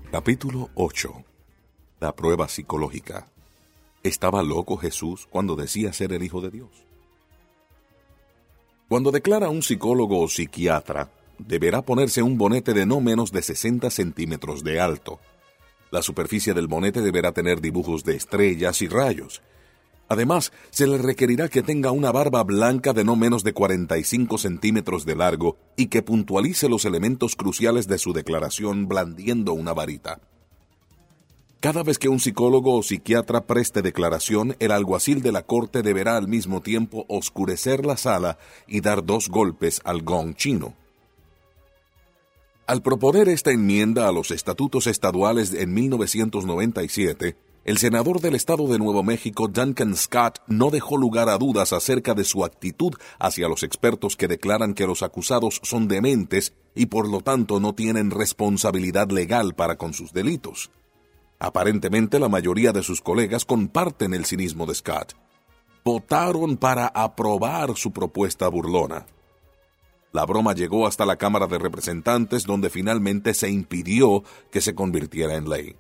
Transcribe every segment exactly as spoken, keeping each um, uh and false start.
Capítulo ocho. La prueba psicológica. ¿Estaba loco Jesús cuando decía ser el Hijo de Dios? Cuando declara un psicólogo o psiquiatra, deberá ponerse un bonete de no menos de sesenta centímetros de alto. La superficie del bonete deberá tener dibujos de estrellas y rayos. Además, se le requerirá que tenga una barba blanca de no menos de cuarenta y cinco centímetros de largo y que puntualice los elementos cruciales de su declaración blandiendo una varita. Cada vez que un psicólogo o psiquiatra preste declaración, el alguacil de la corte deberá al mismo tiempo oscurecer la sala y dar dos golpes al gong chino. Al proponer esta enmienda a los estatutos estaduales en mil novecientos noventa y siete, el senador del estado de Nuevo México, Duncan Scott, no dejó lugar a dudas acerca de su actitud hacia los expertos que declaran que los acusados son dementes y por lo tanto no tienen responsabilidad legal para con sus delitos. Aparentemente la mayoría de sus colegas comparten el cinismo de Scott. Votaron para aprobar su propuesta burlona. La broma llegó hasta la Cámara de Representantes, donde finalmente se impidió que se convirtiera en ley.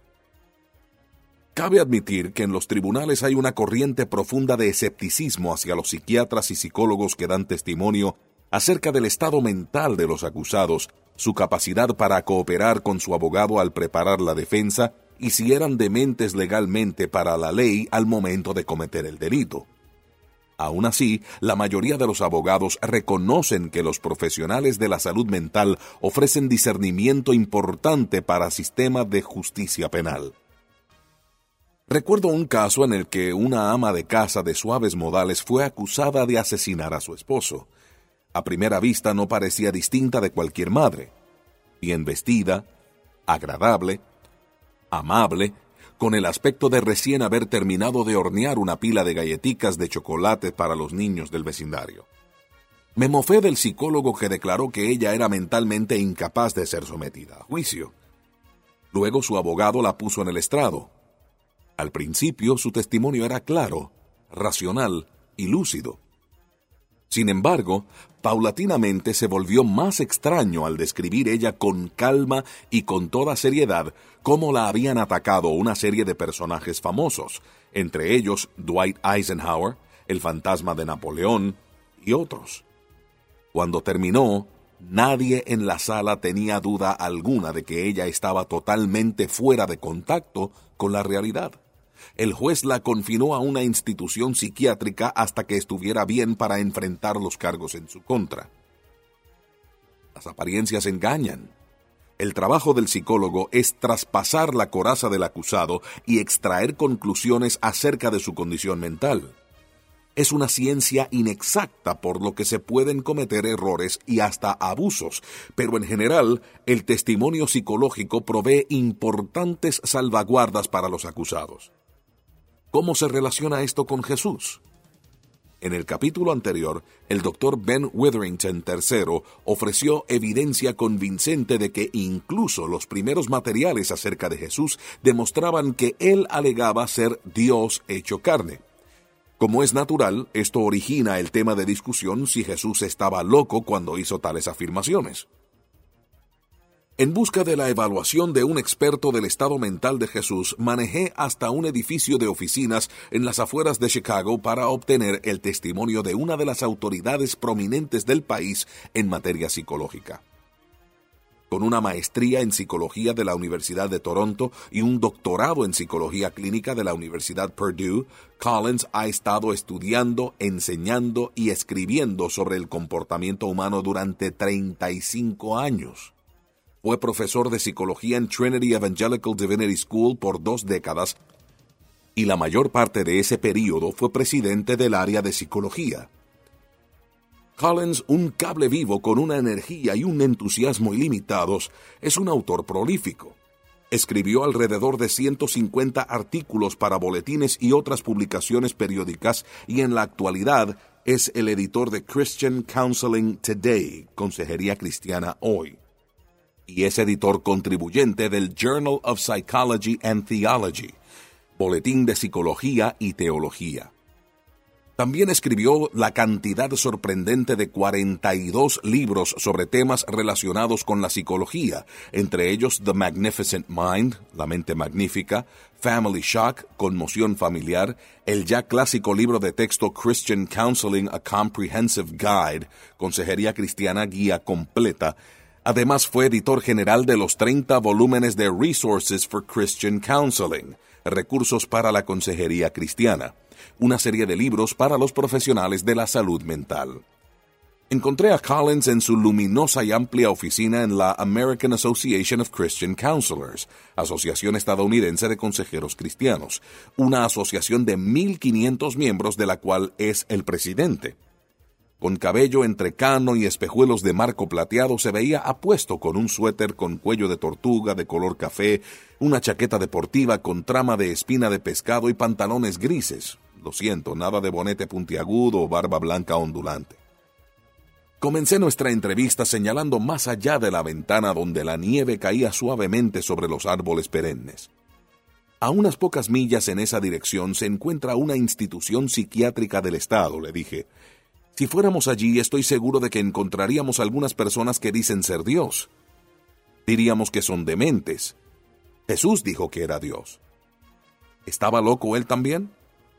Cabe admitir que en los tribunales hay una corriente profunda de escepticismo hacia los psiquiatras y psicólogos que dan testimonio acerca del estado mental de los acusados, su capacidad para cooperar con su abogado al preparar la defensa y si eran dementes legalmente para la ley al momento de cometer el delito. Aún así, la mayoría de los abogados reconocen que los profesionales de la salud mental ofrecen discernimiento importante para sistemas de justicia penal. Recuerdo un caso en el que una ama de casa de suaves modales fue acusada de asesinar a su esposo. A primera vista no parecía distinta de cualquier madre. Bien vestida, agradable, amable, con el aspecto de recién haber terminado de hornear una pila de galletitas de chocolate para los niños del vecindario. Me mofé del psicólogo que declaró que ella era mentalmente incapaz de ser sometida a juicio. Luego su abogado la puso en el estrado. Al principio su testimonio era claro, racional y lúcido. Sin embargo, paulatinamente se volvió más extraño al describir ella con calma y con toda seriedad cómo la habían atacado una serie de personajes famosos, entre ellos Dwight Eisenhower, el fantasma de Napoleón y otros. Cuando terminó, nadie en la sala tenía duda alguna de que ella estaba totalmente fuera de contacto con la realidad. El juez la confinó a una institución psiquiátrica hasta que estuviera bien para enfrentar los cargos en su contra. Las apariencias engañan. El trabajo del psicólogo es traspasar la coraza del acusado y extraer conclusiones acerca de su condición mental. Es una ciencia inexacta, por lo que se pueden cometer errores y hasta abusos, pero en general el testimonio psicológico provee importantes salvaguardas para los acusados. ¿Cómo se relaciona esto con Jesús? En el capítulo anterior, el doctor Ben Witherington tercero ofreció evidencia convincente de que incluso los primeros materiales acerca de Jesús demostraban que él alegaba ser Dios hecho carne. Como es natural, esto origina el tema de discusión si Jesús estaba loco cuando hizo tales afirmaciones. En busca de la evaluación de un experto del estado mental de Jesús, manejé hasta un edificio de oficinas en las afueras de Chicago para obtener el testimonio de una de las autoridades prominentes del país en materia psicológica. Con una maestría en psicología de la Universidad de Toronto y un doctorado en psicología clínica de la Universidad Purdue, Collins ha estado estudiando, enseñando y escribiendo sobre el comportamiento humano durante treinta y cinco años. Fue profesor de psicología en Trinity Evangelical Divinity School por dos décadas y la mayor parte de ese período fue presidente del área de psicología. Collins, un cable vivo con una energía y un entusiasmo ilimitados, es un autor prolífico. Escribió alrededor de ciento cincuenta artículos para boletines y otras publicaciones periódicas y en la actualidad es el editor de Christian Counseling Today, Consejería Cristiana Hoy. Y es editor contribuyente del Journal of Psychology and Theology, Boletín de Psicología y Teología. También escribió la cantidad sorprendente de cuarenta y dos libros sobre temas relacionados con la psicología, entre ellos The Magnificent Mind, La mente magnífica, Family Shock, Conmoción familiar, el ya clásico libro de texto Christian Counseling, A Comprehensive Guide, Consejería Cristiana Guía Completa. Además fue editor general de los treinta volúmenes de Resources for Christian Counseling, Recursos para la Consejería Cristiana, una serie de libros para los profesionales de la salud mental. Encontré a Collins en su luminosa y amplia oficina en la American Association of Christian Counselors, Asociación Estadounidense de Consejeros Cristianos, una asociación de mil quinientos miembros de la cual es el presidente. Con cabello entrecano y espejuelos de marco plateado, se veía apuesto con un suéter con cuello de tortuga de color café, una chaqueta deportiva con trama de espina de pescado y pantalones grises. Lo siento, nada de bonete puntiagudo o barba blanca ondulante. Comencé nuestra entrevista señalando más allá de la ventana donde la nieve caía suavemente sobre los árboles perennes. A unas pocas millas en esa dirección se encuentra una institución psiquiátrica del estado, le dije. Si fuéramos allí, estoy seguro de que encontraríamos algunas personas que dicen ser Dios. Diríamos que son dementes. Jesús dijo que era Dios. ¿Estaba loco él también?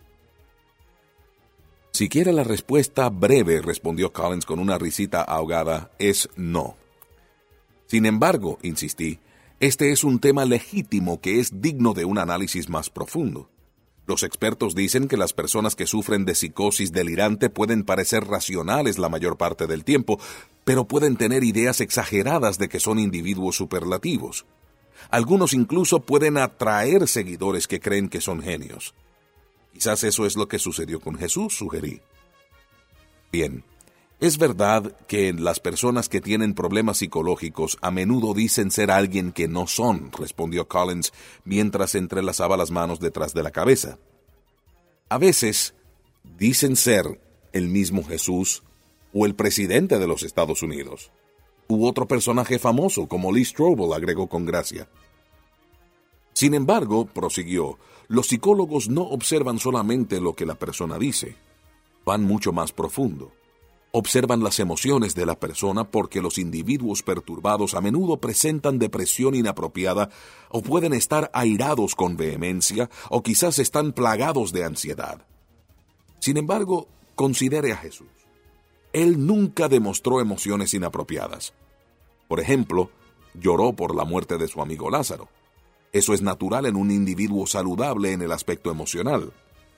Si quiere la respuesta breve, respondió Collins con una risita ahogada, es no. Sin embargo, insistí, este es un tema legítimo que es digno de un análisis más profundo. Los expertos dicen que las personas que sufren de psicosis delirante pueden parecer racionales la mayor parte del tiempo, pero pueden tener ideas exageradas de que son individuos superlativos. Algunos incluso pueden atraer seguidores que creen que son genios. Quizás eso es lo que sucedió con Jesús, sugerí. Bien, es verdad que las personas que tienen problemas psicológicos a menudo dicen ser alguien que no son, respondió Collins mientras entrelazaba las manos detrás de la cabeza. A veces dicen ser el mismo Jesús o el presidente de los Estados Unidos, u otro personaje famoso como Lee Strobel, agregó con gracia. Sin embargo, prosiguió, los psicólogos no observan solamente lo que la persona dice, van mucho más profundo. Observan las emociones de la persona porque los individuos perturbados a menudo presentan depresión inapropiada o pueden estar airados con vehemencia o quizás están plagados de ansiedad. Sin embargo, considere a Jesús. Él nunca demostró emociones inapropiadas. Por ejemplo, lloró por la muerte de su amigo Lázaro. Eso es natural en un individuo saludable en el aspecto emocional.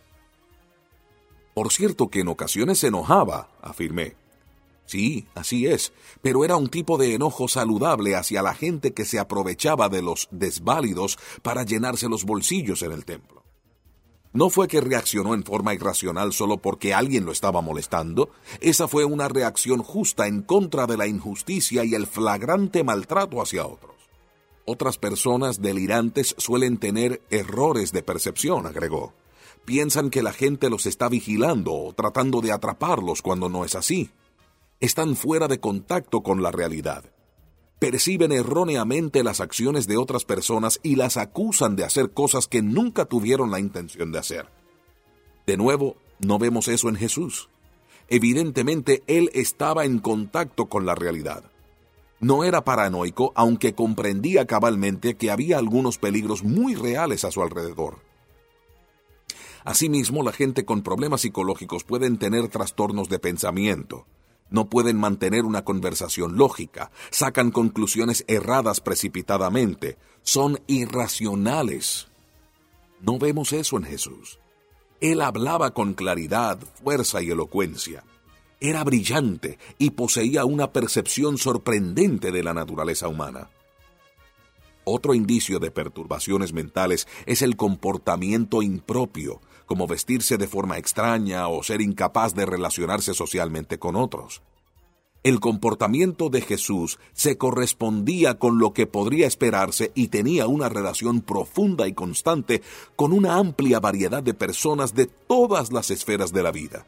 Por cierto que en ocasiones se enojaba, afirmé. Sí, así es, pero era un tipo de enojo saludable hacia la gente que se aprovechaba de los desválidos para llenarse los bolsillos en el templo. No fue que reaccionó en forma irracional solo porque alguien lo estaba molestando. Esa fue una reacción justa en contra de la injusticia y el flagrante maltrato hacia otros. Otras personas delirantes suelen tener errores de percepción, agregó. Piensan que la gente los está vigilando o tratando de atraparlos cuando no es así. Están fuera de contacto con la realidad. Perciben erróneamente las acciones de otras personas y las acusan de hacer cosas que nunca tuvieron la intención de hacer. De nuevo, no vemos eso en Jesús. Evidentemente, él estaba en contacto con la realidad. No era paranoico, aunque comprendía cabalmente que había algunos peligros muy reales a su alrededor. Asimismo, la gente con problemas psicológicos pueden tener trastornos de pensamiento. No pueden mantener una conversación lógica, sacan conclusiones erradas precipitadamente, son irracionales. No vemos eso en Jesús. Él hablaba con claridad, fuerza y elocuencia. Era brillante y poseía una percepción sorprendente de la naturaleza humana. Otro indicio de perturbaciones mentales es el comportamiento impropio, como vestirse de forma extraña o ser incapaz de relacionarse socialmente con otros. El comportamiento de Jesús se correspondía con lo que podría esperarse y tenía una relación profunda y constante con una amplia variedad de personas de todas las esferas de la vida.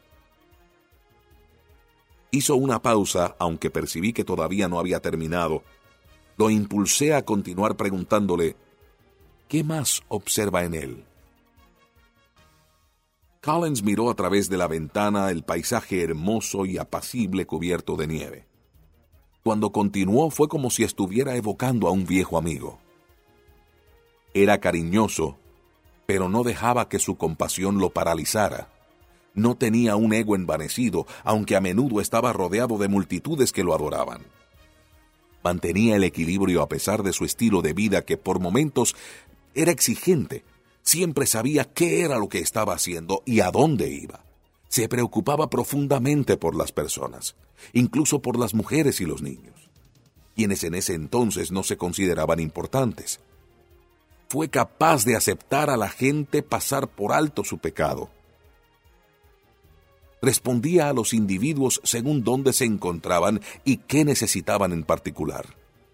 Hizo una pausa, aunque percibí que todavía no había terminado. Lo impulsé a continuar preguntándole, ¿qué más observa en él? Collins miró a través de la ventana el paisaje hermoso y apacible cubierto de nieve. Cuando continuó fue como si estuviera evocando a un viejo amigo. Era cariñoso, pero no dejaba que su compasión lo paralizara. No tenía un ego envanecido, aunque a menudo estaba rodeado de multitudes que lo adoraban. Mantenía el equilibrio a pesar de su estilo de vida que por momentos era exigente. Siempre sabía qué era lo que estaba haciendo y a dónde iba. Se preocupaba profundamente por las personas, incluso por las mujeres y los niños, quienes en ese entonces no se consideraban importantes. Fue capaz de aceptar a la gente pasar por alto su pecado. Respondía a los individuos según dónde se encontraban y qué necesitaban en particular.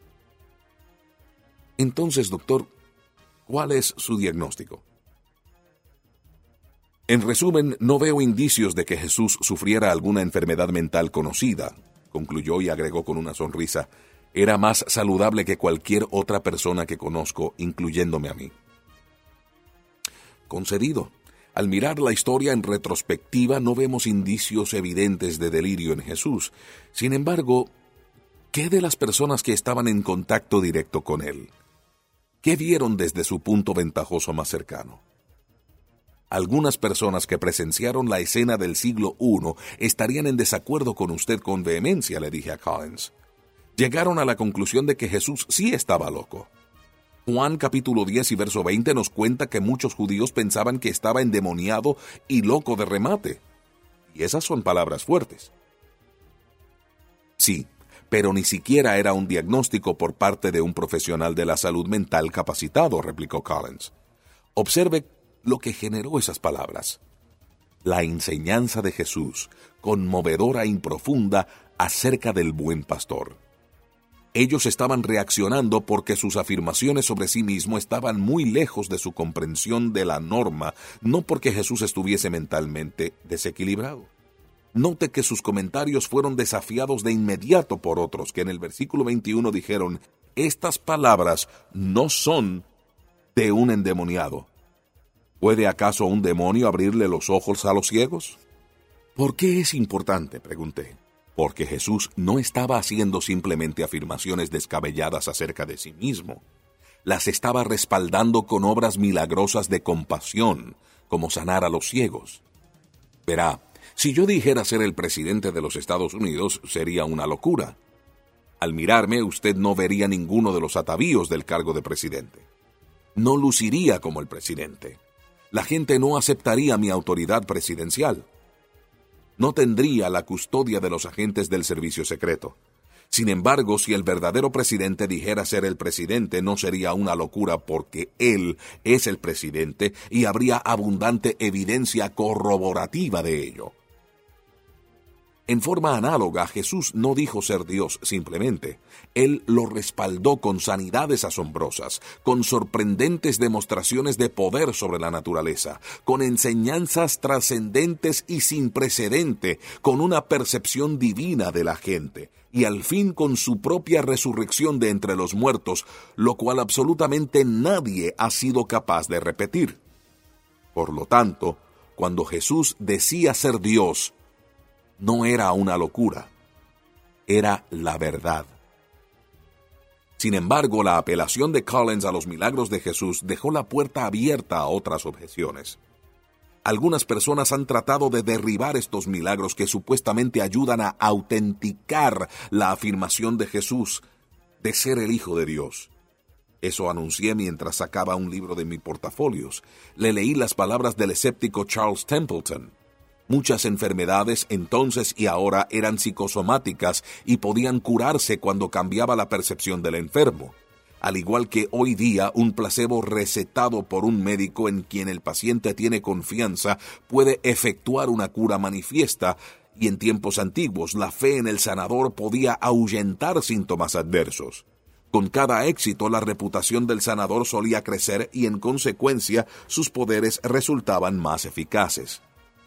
Entonces, doctor, ¿cuál es su diagnóstico? En resumen, no veo indicios de que Jesús sufriera alguna enfermedad mental conocida, concluyó y agregó con una sonrisa. Era más saludable que cualquier otra persona que conozco, incluyéndome a mí. Concedido. Al mirar la historia en retrospectiva, no vemos indicios evidentes de delirio en Jesús. Sin embargo, ¿qué de las personas que estaban en contacto directo con él? ¿Qué vieron desde su punto ventajoso más cercano? Algunas personas que presenciaron la escena del siglo primero estarían en desacuerdo con usted con vehemencia, le dije a Collins. Llegaron a la conclusión de que Jesús sí estaba loco. Juan capítulo diez y verso veinte nos cuenta que muchos judíos pensaban que estaba endemoniado y loco de remate. Y esas son palabras fuertes. Sí, pero ni siquiera era un diagnóstico por parte de un profesional de la salud mental capacitado, replicó Collins. Observe lo que generó esas palabras. La enseñanza de Jesús, conmovedora y profunda acerca del buen pastor. Ellos estaban reaccionando porque sus afirmaciones sobre sí mismo estaban muy lejos de su comprensión de la norma, no porque Jesús estuviese mentalmente desequilibrado. Note que sus comentarios fueron desafiados de inmediato por otros, que en el versículo veintiuno dijeron, estas palabras no son de un endemoniado. ¿Puede acaso un demonio abrirle los ojos a los ciegos? ¿Por qué es importante?, pregunté. Porque Jesús no estaba haciendo simplemente afirmaciones descabelladas acerca de sí mismo. Las estaba respaldando con obras milagrosas de compasión, como sanar a los ciegos. Verá, si yo dijera ser el presidente de los Estados Unidos, sería una locura. Al mirarme, usted no vería ninguno de los atavíos del cargo de presidente. No luciría como el presidente. La gente no aceptaría mi autoridad presidencial. No tendría la custodia de los agentes del servicio secreto. Sin embargo, si el verdadero presidente dijera ser el presidente, no sería una locura porque él es el presidente y habría abundante evidencia corroborativa de ello. En forma análoga, Jesús no dijo ser Dios simplemente. Él lo respaldó con sanidades asombrosas, con sorprendentes demostraciones de poder sobre la naturaleza, con enseñanzas trascendentes y sin precedente, con una percepción divina de la gente, y al fin con su propia resurrección de entre los muertos, lo cual absolutamente nadie ha sido capaz de repetir. Por lo tanto, cuando Jesús decía ser Dios, no era una locura, era la verdad. Sin embargo, la apelación de Collins a los milagros de Jesús dejó la puerta abierta a otras objeciones. Algunas personas han tratado de derribar estos milagros que supuestamente ayudan a autenticar la afirmación de Jesús de ser el Hijo de Dios. Eso anuncié mientras sacaba un libro de mis portafolios. Le leí las palabras del escéptico Charles Templeton. Muchas enfermedades entonces y ahora eran psicosomáticas y podían curarse cuando cambiaba la percepción del enfermo. Al igual que hoy día un placebo recetado por un médico en quien el paciente tiene confianza puede efectuar una cura manifiesta, y en tiempos antiguos la fe en el sanador podía ahuyentar síntomas adversos. Con cada éxito la reputación del sanador solía crecer y en consecuencia sus poderes resultaban más eficaces.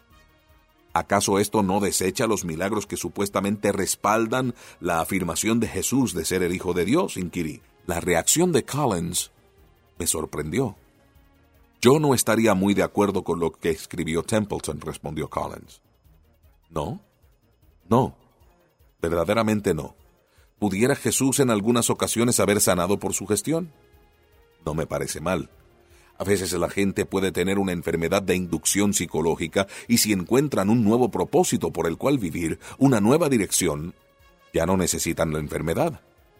¿Acaso esto no desecha los milagros que supuestamente respaldan la afirmación de Jesús de ser el Hijo de Dios?, inquirí. La reacción de Collins me sorprendió. Yo no estaría muy de acuerdo con lo que escribió Templeton, respondió Collins. ¿No? No. Verdaderamente no. ¿Pudiera Jesús en algunas ocasiones haber sanado por su gestión? No me parece mal. A veces la gente puede tener una enfermedad de inducción psicológica y si encuentran un nuevo propósito por el cual vivir, una nueva dirección, ya no necesitan la enfermedad.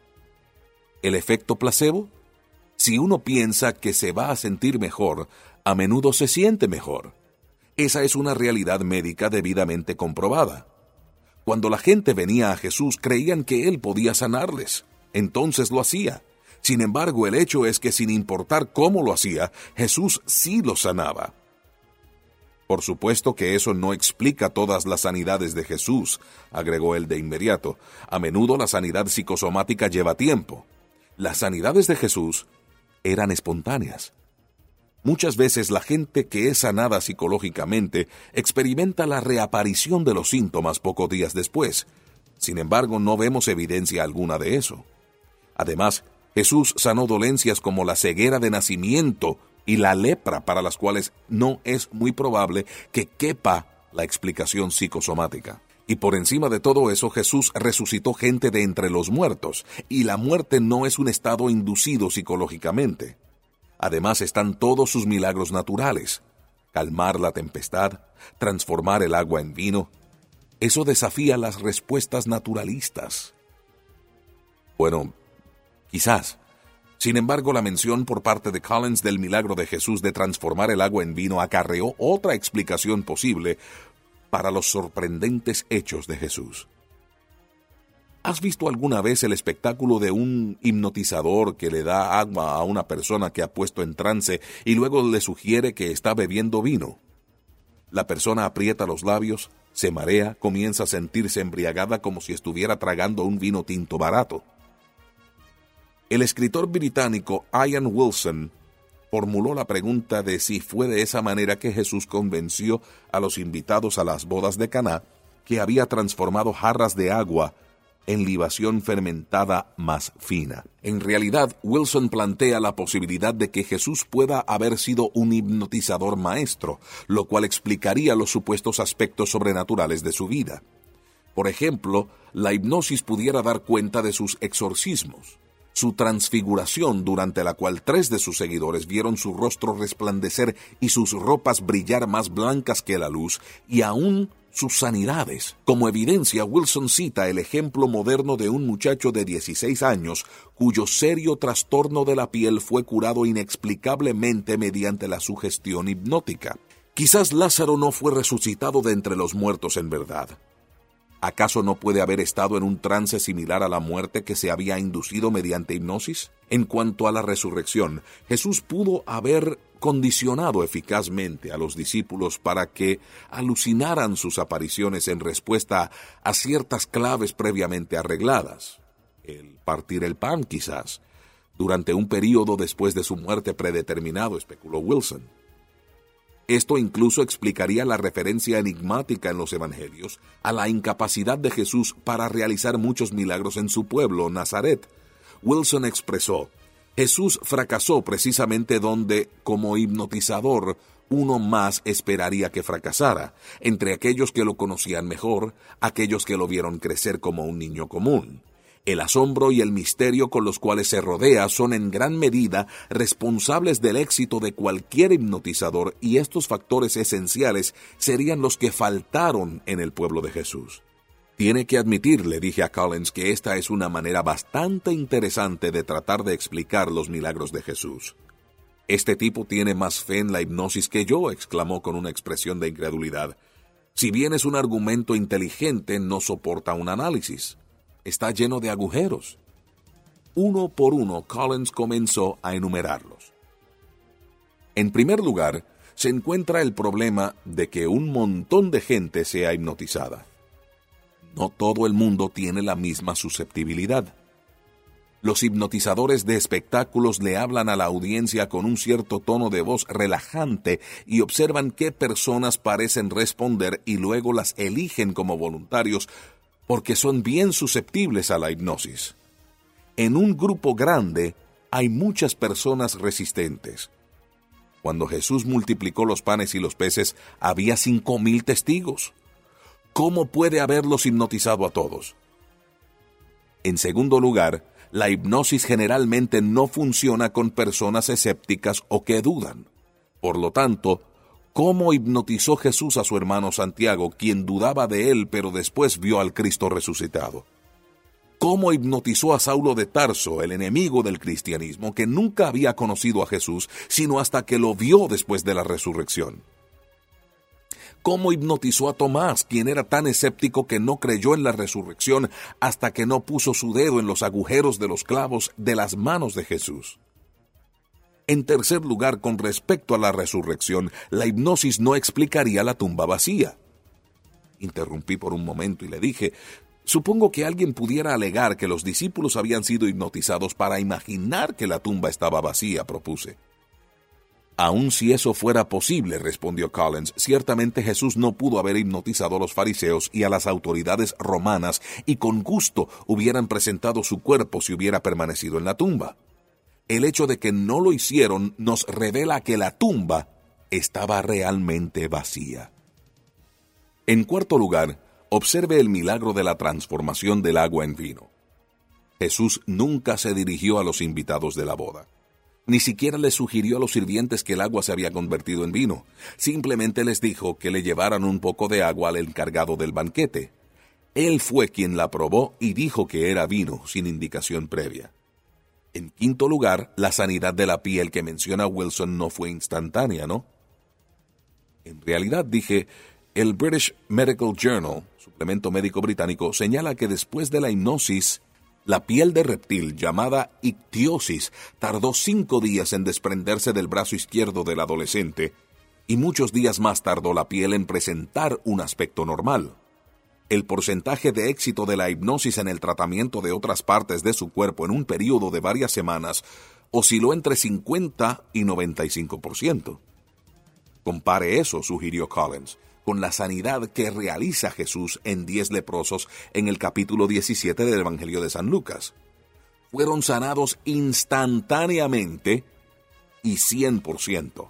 ¿El efecto placebo? Si uno piensa que se va a sentir mejor, a menudo se siente mejor. Esa es una realidad médica debidamente comprobada. Cuando la gente venía a Jesús, creían que Él podía sanarles. Entonces lo hacía. Sin embargo, el hecho es que sin importar cómo lo hacía, Jesús sí lo sanaba. Por supuesto que eso no explica todas las sanidades de Jesús, agregó él de inmediato. A menudo la sanidad psicosomática lleva tiempo. Las sanidades de Jesús eran espontáneas. Muchas veces la gente que es sanada psicológicamente experimenta la reaparición de los síntomas pocos días después. Sin embargo, no vemos evidencia alguna de eso. Además, Jesús sanó dolencias como la ceguera de nacimiento y la lepra, para las cuales no es muy probable que quepa la explicación psicosomática. Y por encima de todo eso, Jesús resucitó gente de entre los muertos, y la muerte no es un estado inducido psicológicamente. Además están todos sus milagros naturales: calmar la tempestad, transformar el agua en vino. Eso desafía las respuestas naturalistas. Bueno, quizás. Sin embargo, la mención por parte de Collins del milagro de Jesús de transformar el agua en vino acarreó otra explicación posible para los sorprendentes hechos de Jesús. ¿Has visto alguna vez el espectáculo de un hipnotizador que le da agua a una persona que ha puesto en trance y luego le sugiere que está bebiendo vino? La persona aprieta los labios, se marea, comienza a sentirse embriagada como si estuviera tragando un vino tinto barato. El escritor británico Ian Wilson formuló la pregunta de si fue de esa manera que Jesús convenció a los invitados a las bodas de Caná que había transformado jarras de agua en libación fermentada más fina. En realidad, Wilson plantea la posibilidad de que Jesús pueda haber sido un hipnotizador maestro, lo cual explicaría los supuestos aspectos sobrenaturales de su vida. Por ejemplo, la hipnosis pudiera dar cuenta de sus exorcismos, su transfiguración, durante la cual tres de sus seguidores vieron su rostro resplandecer y sus ropas brillar más blancas que la luz, y aún sus sanidades. Como evidencia, Wilson cita el ejemplo moderno de un muchacho de dieciséis años cuyo serio trastorno de la piel fue curado inexplicablemente mediante la sugestión hipnótica. Quizás Lázaro no fue resucitado de entre los muertos en verdad. ¿Acaso no puede haber estado en un trance similar a la muerte que se había inducido mediante hipnosis? En cuanto a la resurrección, Jesús pudo haber condicionado eficazmente a los discípulos para que alucinaran sus apariciones en respuesta a ciertas claves previamente arregladas. El partir el pan, quizás, durante un período después de su muerte predeterminado, especuló Wilson. Esto incluso explicaría la referencia enigmática en los evangelios a la incapacidad de Jesús para realizar muchos milagros en su pueblo, Nazaret. Wilson expresó: Jesús fracasó precisamente donde, como hipnotizador, uno más esperaría que fracasara, entre aquellos que lo conocían mejor, aquellos que lo vieron crecer como un niño común. El asombro y el misterio con los cuales se rodea son en gran medida responsables del éxito de cualquier hipnotizador, y estos factores esenciales serían los que faltaron en el pueblo de Jesús. Tiene que admitir, le dije a Collins, que esta es una manera bastante interesante de tratar de explicar los milagros de Jesús. Este tipo tiene más fe en la hipnosis que yo, exclamó con una expresión de incredulidad. Si bien es un argumento inteligente, no soporta un análisis. Está lleno de agujeros. Uno por uno, Collins comenzó a enumerarlos. En primer lugar, se encuentra el problema de que un montón de gente sea hipnotizada. No todo el mundo tiene la misma susceptibilidad. Los hipnotizadores de espectáculos le hablan a la audiencia con un cierto tono de voz relajante y observan qué personas parecen responder y luego las eligen como voluntarios porque son bien susceptibles a la hipnosis. En un grupo grande hay muchas personas resistentes. Cuando Jesús multiplicó los panes y los peces, había cinco mil testigos. ¿Cómo puede haberlos hipnotizado a todos? En segundo lugar, la hipnosis generalmente no funciona con personas escépticas o que dudan. Por lo tanto, ¿cómo hipnotizó Jesús a su hermano Santiago, quien dudaba de él, pero después vio al Cristo resucitado? ¿Cómo hipnotizó a Saulo de Tarso, el enemigo del cristianismo, que nunca había conocido a Jesús, sino hasta que lo vio después de la resurrección? ¿Cómo hipnotizó a Tomás, quien era tan escéptico que no creyó en la resurrección hasta que no puso su dedo en los agujeros de los clavos de las manos de Jesús? En tercer lugar, con respecto a la resurrección, la hipnosis no explicaría la tumba vacía. Interrumpí por un momento y le dije, supongo que alguien pudiera alegar que los discípulos habían sido hipnotizados para imaginar que la tumba estaba vacía, propuse. Aun si eso fuera posible, respondió Collins, ciertamente Jesús no pudo haber hipnotizado a los fariseos y a las autoridades romanas y con gusto hubieran presentado su cuerpo si hubiera permanecido en la tumba. El hecho de que no lo hicieron nos revela que la tumba estaba realmente vacía. En cuarto lugar, observe el milagro de la transformación del agua en vino. Jesús nunca se dirigió a los invitados de la boda. Ni siquiera les sugirió a los sirvientes que el agua se había convertido en vino. Simplemente les dijo que le llevaran un poco de agua al encargado del banquete. Él fue quien la probó y dijo que era vino, sin indicación previa. En quinto lugar, la sanidad de la piel que menciona Wilson no fue instantánea, ¿no? En realidad, dije, el British Medical Journal, suplemento médico británico, señala que después de la hipnosis, la piel de reptil, llamada ictiosis, tardó cinco días en desprenderse del brazo izquierdo del adolescente, y muchos días más tardó la piel en presentar un aspecto normal. El porcentaje de éxito de la hipnosis en el tratamiento de otras partes de su cuerpo en un periodo de varias semanas osciló entre cincuenta y noventa y cinco por ciento. Compare eso, sugirió Collins, con la sanidad que realiza Jesús en diez leprosos en el capítulo diecisiete del Evangelio de San Lucas. Fueron sanados instantáneamente y cien por ciento.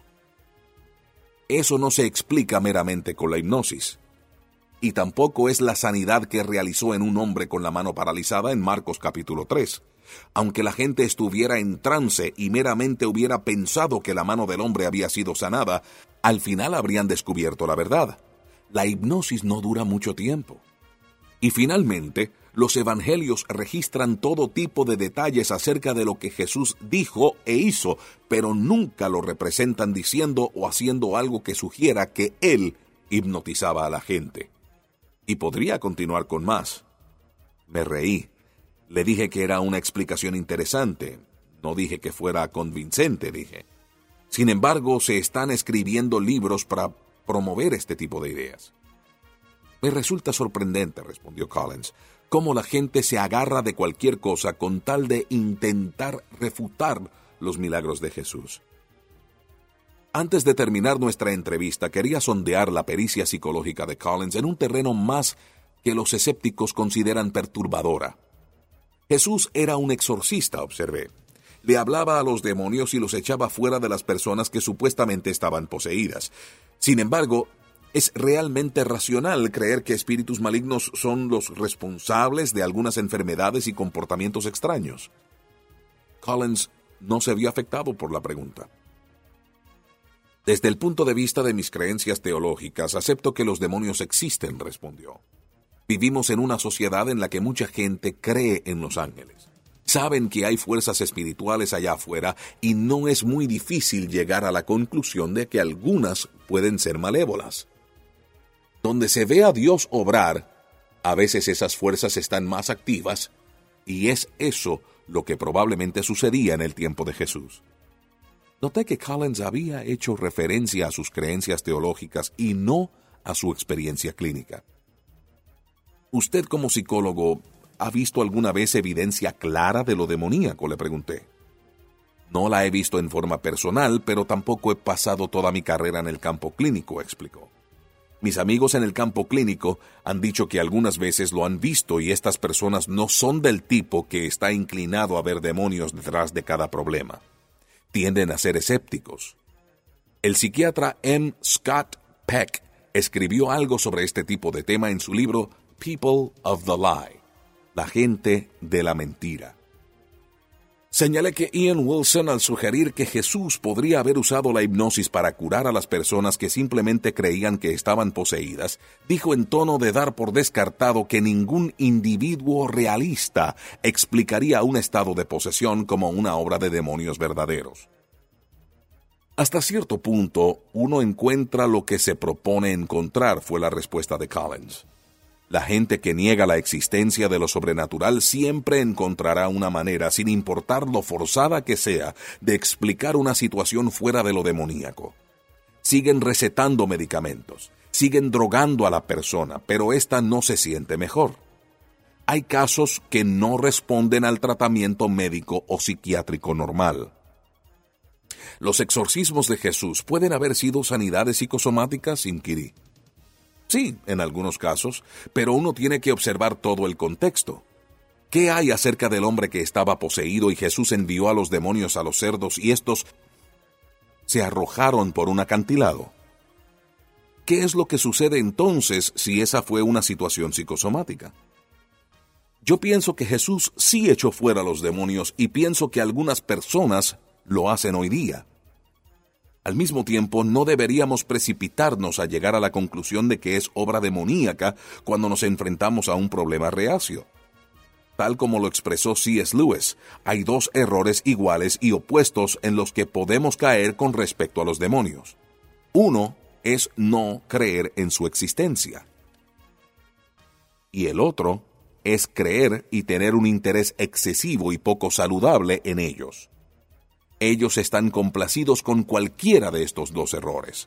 Eso no se explica meramente con la hipnosis. Y tampoco es la sanidad que realizó en un hombre con la mano paralizada en Marcos capítulo tres. Aunque la gente estuviera en trance y meramente hubiera pensado que la mano del hombre había sido sanada, al final habrían descubierto la verdad. La hipnosis no dura mucho tiempo. Y finalmente, los evangelios registran todo tipo de detalles acerca de lo que Jesús dijo e hizo, pero nunca lo representan diciendo o haciendo algo que sugiera que él hipnotizaba a la gente. Y podría continuar con más. Me reí. Le dije que era una explicación interesante. No dije que fuera convincente, dije. Sin embargo, se están escribiendo libros para promover este tipo de ideas. Me resulta sorprendente, respondió Collins, cómo la gente se agarra de cualquier cosa con tal de intentar refutar los milagros de Jesús. Antes de terminar nuestra entrevista, quería sondear la pericia psicológica de Collins en un terreno más que los escépticos consideran perturbadora. Jesús era un exorcista, observé. Le hablaba a los demonios y los echaba fuera de las personas que supuestamente estaban poseídas. Sin embargo, ¿es realmente racional creer que espíritus malignos son los responsables de algunas enfermedades y comportamientos extraños? Collins no se vio afectado por la pregunta. Desde el punto de vista de mis creencias teológicas, acepto que los demonios existen, respondió. Vivimos en una sociedad en la que mucha gente cree en los ángeles. Saben que hay fuerzas espirituales allá afuera y no es muy difícil llegar a la conclusión de que algunas pueden ser malévolas. Donde se ve a Dios obrar, a veces esas fuerzas están más activas y es eso lo que probablemente sucedía en el tiempo de Jesús. Noté que Collins había hecho referencia a sus creencias teológicas y no a su experiencia clínica. ¿Usted como psicólogo ha visto alguna vez evidencia clara de lo demoníaco?, le pregunté. No la he visto en forma personal, pero tampoco he pasado toda mi carrera en el campo clínico, explicó. Mis amigos en el campo clínico han dicho que algunas veces lo han visto y estas personas no son del tipo que está inclinado a ver demonios detrás de cada problema. Tienden a ser escépticos. El psiquiatra M. Scott Peck escribió algo sobre este tipo de tema en su libro People of the Lie, la gente de la mentira. Señalé que Ian Wilson, al sugerir que Jesús podría haber usado la hipnosis para curar a las personas que simplemente creían que estaban poseídas, dijo en tono de dar por descartado que ningún individuo realista explicaría un estado de posesión como una obra de demonios verdaderos. Hasta cierto punto, uno encuentra lo que se propone encontrar, fue la respuesta de Collins. La gente que niega la existencia de lo sobrenatural siempre encontrará una manera, sin importar lo forzada que sea, de explicar una situación fuera de lo demoníaco. Siguen recetando medicamentos, siguen drogando a la persona, pero ésta no se siente mejor. Hay casos que no responden al tratamiento médico o psiquiátrico normal. ¿Los exorcismos de Jesús pueden haber sido sanidades psicosomáticas? Inquirí. Sí, en algunos casos, pero uno tiene que observar todo el contexto. ¿Qué hay acerca del hombre que estaba poseído y Jesús envió a los demonios a los cerdos y estos se arrojaron por un acantilado? ¿Qué es lo que sucede entonces si esa fue una situación psicosomática? Yo pienso que Jesús sí echó fuera a los demonios y pienso que algunas personas lo hacen hoy día. Al mismo tiempo, no deberíamos precipitarnos a llegar a la conclusión de que es obra demoníaca cuando nos enfrentamos a un problema reacio. Tal como lo expresó C S Lewis, hay dos errores iguales y opuestos en los que podemos caer con respecto a los demonios. Uno es no creer en su existencia. Y el otro es creer y tener un interés excesivo y poco saludable en ellos. Ellos están complacidos con cualquiera de estos dos errores.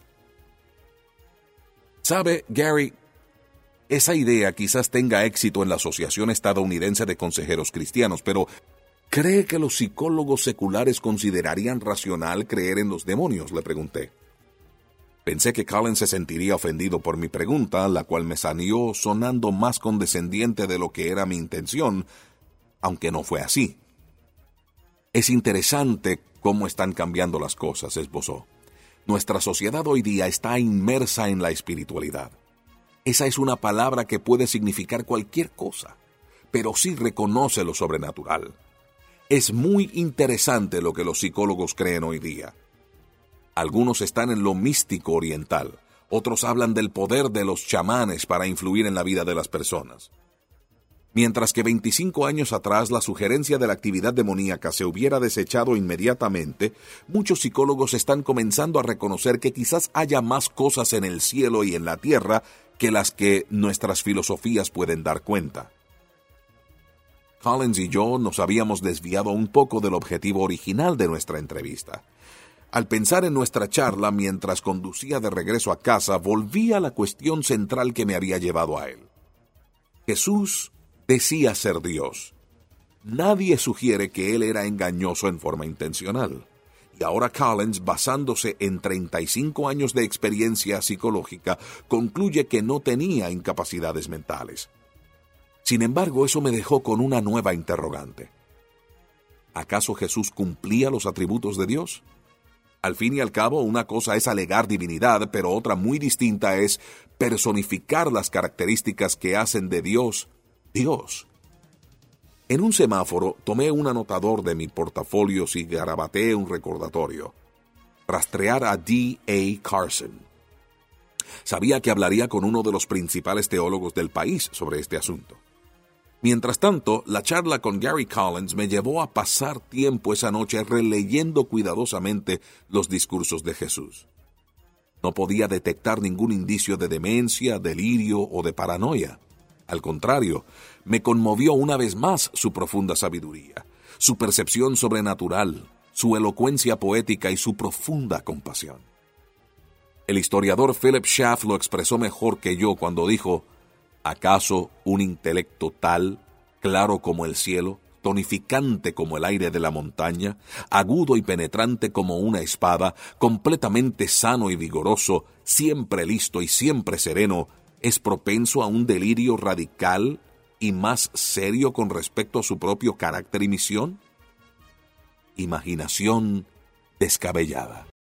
¿Sabe, Gary? Esa idea quizás tenga éxito en la Asociación Estadounidense de Consejeros Cristianos, pero ¿cree que los psicólogos seculares considerarían racional creer en los demonios?, le pregunté. Pensé que Collins se sentiría ofendido por mi pregunta, la cual me salió sonando más condescendiente de lo que era mi intención, aunque no fue así. Es interesante cómo están cambiando las cosas, esbozó. Nuestra sociedad hoy día está inmersa en la espiritualidad. Esa es una palabra que puede significar cualquier cosa, pero sí reconoce lo sobrenatural. Es muy interesante lo que los psicólogos creen hoy día. Algunos están en lo místico oriental, otros hablan del poder de los chamanes para influir en la vida de las personas. Mientras que veinticinco años atrás la sugerencia de la actividad demoníaca se hubiera desechado inmediatamente, muchos psicólogos están comenzando a reconocer que quizás haya más cosas en el cielo y en la tierra que las que nuestras filosofías pueden dar cuenta. Collins y yo nos habíamos desviado un poco del objetivo original de nuestra entrevista. Al pensar en nuestra charla mientras conducía de regreso a casa, volví a la cuestión central que me había llevado a él. Jesús decía ser Dios. Nadie sugiere que él era engañoso en forma intencional. Y ahora Collins, basándose en treinta y cinco años de experiencia psicológica, concluye que no tenía incapacidades mentales. Sin embargo, eso me dejó con una nueva interrogante. ¿Acaso Jesús cumplía los atributos de Dios? Al fin y al cabo, una cosa es alegar divinidad, pero otra muy distinta es personificar las características que hacen de Dios Dios. En un semáforo tomé un anotador de mi portafolio y garabateé un recordatorio. Rastrear a D A Carson. Sabía que hablaría con uno de los principales teólogos del país sobre este asunto. Mientras tanto, la charla con Gary Collins me llevó a pasar tiempo esa noche releyendo cuidadosamente los discursos de Jesús. No podía detectar ningún indicio de demencia, delirio o de paranoia. Al contrario, me conmovió una vez más su profunda sabiduría, su percepción sobrenatural, su elocuencia poética y su profunda compasión. El historiador Philip Schaff lo expresó mejor que yo cuando dijo: ¿acaso un intelecto tal, claro como el cielo, tonificante como el aire de la montaña, agudo y penetrante como una espada, completamente sano y vigoroso, siempre listo y siempre sereno, es propenso a un delirio radical y más serio con respecto a su propio carácter y misión? Imaginación descabellada.